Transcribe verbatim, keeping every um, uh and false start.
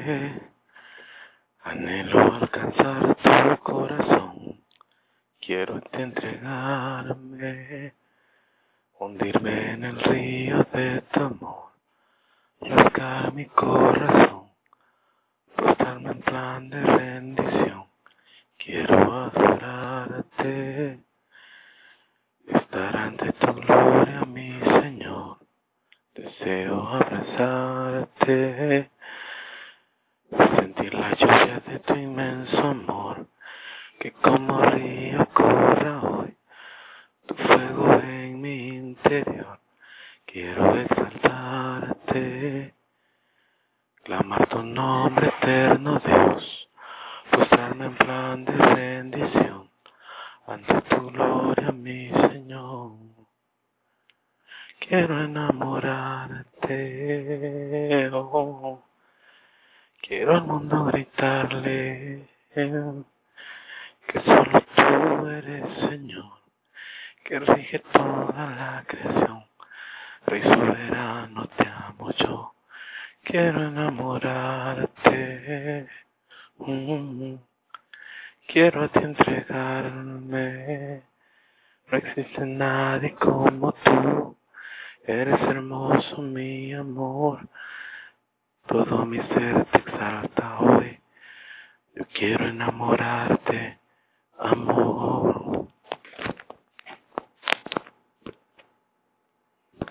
Anhelo alcanzar tu corazón. Quiero te entregarme, hundirme en el río de tu amor, rasgar mi corazón, postrarme en plan de rendición. Quiero adorarte, estar ante tu gloria, mi Señor. Deseo abrazarte, sentir la lluvia de tu inmenso amor, que como río corra hoy, tu fuego en mi interior. Quiero exaltarte, clamar tu nombre eterno, Dios, postrarme en plan de rendición ante tu gloria, mi Señor. Quiero enamorarte, oh. Quiero al mundo gritarle que solo tú eres Señor, que rige toda la creación. Rey soberano, te amo yo. Quiero enamorarte. Mm. Quiero a ti entregarme. No existe nadie como tú. Eres hermoso, mi amor. Todo mi ser te exalta hoy. Yo quiero enamorarte, amor.